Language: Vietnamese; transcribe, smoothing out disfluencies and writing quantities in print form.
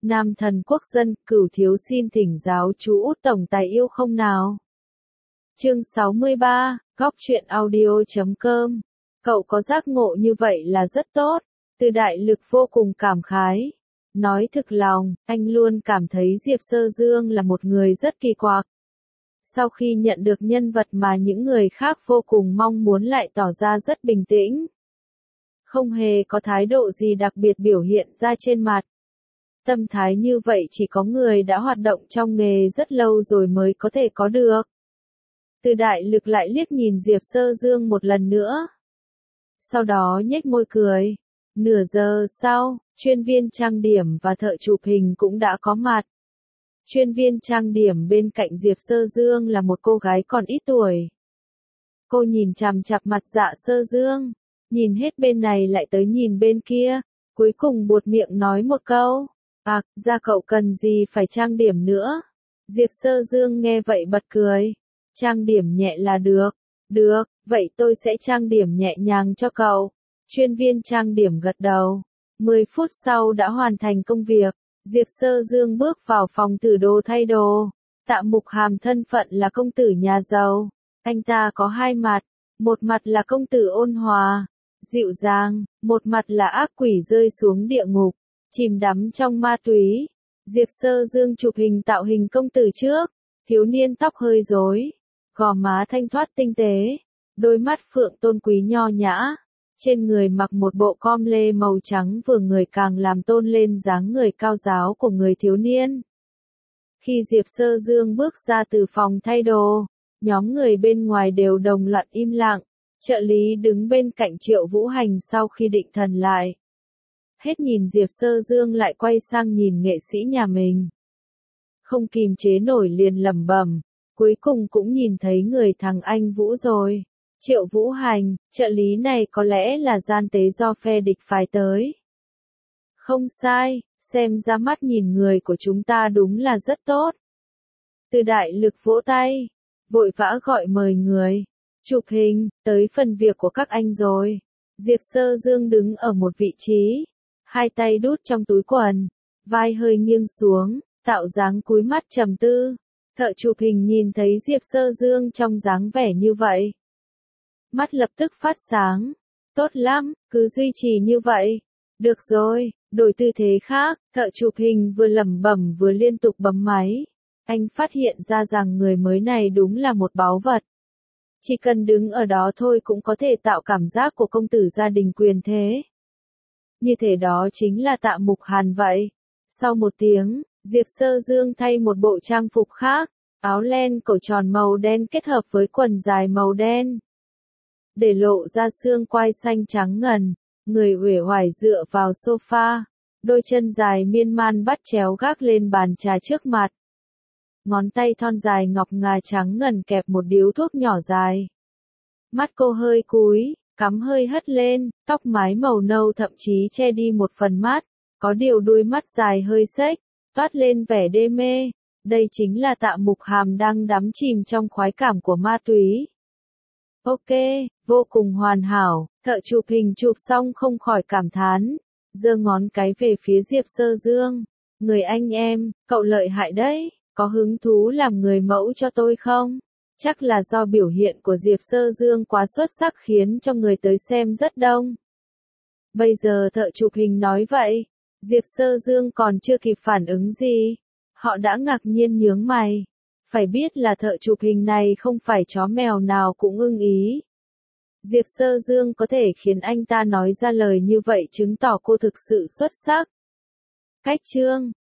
Nam thần quốc dân, Cửu thiếu xin thỉnh giáo chú Út tổng tài yêu không nào. Chương 63, góc truyện audio.com. Cậu có giác ngộ như vậy là rất tốt. Từ Đại Lực vô cùng cảm khái. Nói thực lòng, anh luôn cảm thấy Diệp Sơ Dương là một người rất kỳ quặc. Sau khi nhận được nhân vật mà những người khác vô cùng mong muốn lại tỏ ra rất bình tĩnh. Không hề có thái độ gì đặc biệt biểu hiện ra trên mặt. Tâm thái như vậy chỉ có người đã hoạt động trong nghề rất lâu rồi mới có thể có được. Từ Đại Lực lại liếc nhìn Diệp Sơ Dương một lần nữa. Sau đó nhếch môi cười. Nửa giờ sau, chuyên viên trang điểm và thợ chụp hình cũng đã có mặt. Chuyên viên trang điểm bên cạnh Diệp Sơ Dương là một cô gái còn ít tuổi. Cô nhìn chằm chằm mặt Dạ Sơ Dương, nhìn hết bên này lại tới nhìn bên kia, cuối cùng buột miệng nói một câu. Da cậu cần gì phải trang điểm nữa? Diệp Sơ Dương nghe vậy bật cười. Trang điểm nhẹ là được. Được, vậy tôi sẽ trang điểm nhẹ nhàng cho cậu. Chuyên viên trang điểm gật đầu. 10 phút sau đã hoàn thành công việc. Diệp Sơ Dương bước vào phòng thử đồ thay đồ. Tạ Mục Hàm thân phận là công tử nhà giàu. Anh ta có hai mặt. Một mặt là công tử ôn hòa, dịu dàng, một mặt là ác quỷ rơi xuống địa ngục, chìm đắm trong ma túy. Diệp Sơ Dương chụp hình tạo hình công tử trước. Thiếu niên tóc hơi rối, gò má thanh thoát tinh tế, đôi mắt phượng tôn quý nho nhã. Trên người mặc một bộ com lê màu trắng vừa người càng làm tôn lên dáng người cao ráo của người thiếu niên. Khi Diệp Sơ Dương bước ra từ phòng thay đồ, nhóm người bên ngoài đều đồng loạt im lặng. Trợ lý đứng bên cạnh Triệu Vũ Hành sau khi định thần lại. Hết nhìn Diệp Sơ Dương lại quay sang nhìn nghệ sĩ nhà mình. Không kìm chế nổi liền lẩm bẩm, cuối cùng cũng nhìn thấy người thằng anh Vũ rồi. Triệu Vũ Hành, trợ lý này có lẽ là gian tế do phe địch phái tới. Không sai, xem ra mắt nhìn người của chúng ta đúng là rất tốt. Từ Đại Lực vỗ tay, vội vã gọi mời người. Chụp hình, tới phần việc của các anh rồi. Diệp Sơ Dương đứng ở một vị trí, hai tay đút trong túi quần, vai hơi nghiêng xuống, tạo dáng cúi mắt trầm tư. Thợ chụp hình nhìn thấy Diệp Sơ Dương trong dáng vẻ như vậy. Mắt lập tức phát sáng. Tốt lắm, cứ duy trì như vậy. Được rồi, đổi tư thế khác. Thợ chụp hình vừa lẩm bẩm vừa liên tục bấm máy. Anh phát hiện ra rằng người mới này đúng là một báu vật. Chỉ cần đứng ở đó thôi cũng có thể tạo cảm giác của công tử gia đình quyền thế. Như thể đó chính là Tạ Mục Hàn vậy. Sau một tiếng, Diệp Sơ Dương thay một bộ trang phục khác, áo len cổ tròn màu đen kết hợp với quần dài màu đen. Để lộ ra xương quai xanh trắng ngần, người uể oải dựa vào sofa, đôi chân dài miên man bắt chéo gác lên bàn trà trước mặt. Ngón tay thon dài ngọc ngà trắng ngần kẹp một điếu thuốc nhỏ dài. Mắt cô hơi cúi, cắm hơi hất lên, tóc mái màu nâu thậm chí che đi một phần mắt, có điều đuôi mắt dài hơi xếch, toát lên vẻ đê mê. Đây chính là Tạ Mục Hàm đang đắm chìm trong khoái cảm của ma túy. Ok, vô cùng hoàn hảo, thợ chụp hình chụp xong không khỏi cảm thán, giơ ngón cái về phía Diệp Sơ Dương. Người anh em, cậu lợi hại đấy, có hứng thú làm người mẫu cho tôi không? Chắc là do biểu hiện của Diệp Sơ Dương quá xuất sắc khiến cho người tới xem rất đông. Bây giờ thợ chụp hình nói vậy, Diệp Sơ Dương còn chưa kịp phản ứng gì. Họ đã ngạc nhiên nhướng mày. Phải biết là thợ chụp hình này không phải chó mèo nào cũng ưng ý. Diệp Sơ Dương có thể khiến anh ta nói ra lời như vậy chứng tỏ cô thực sự xuất sắc. Cách chương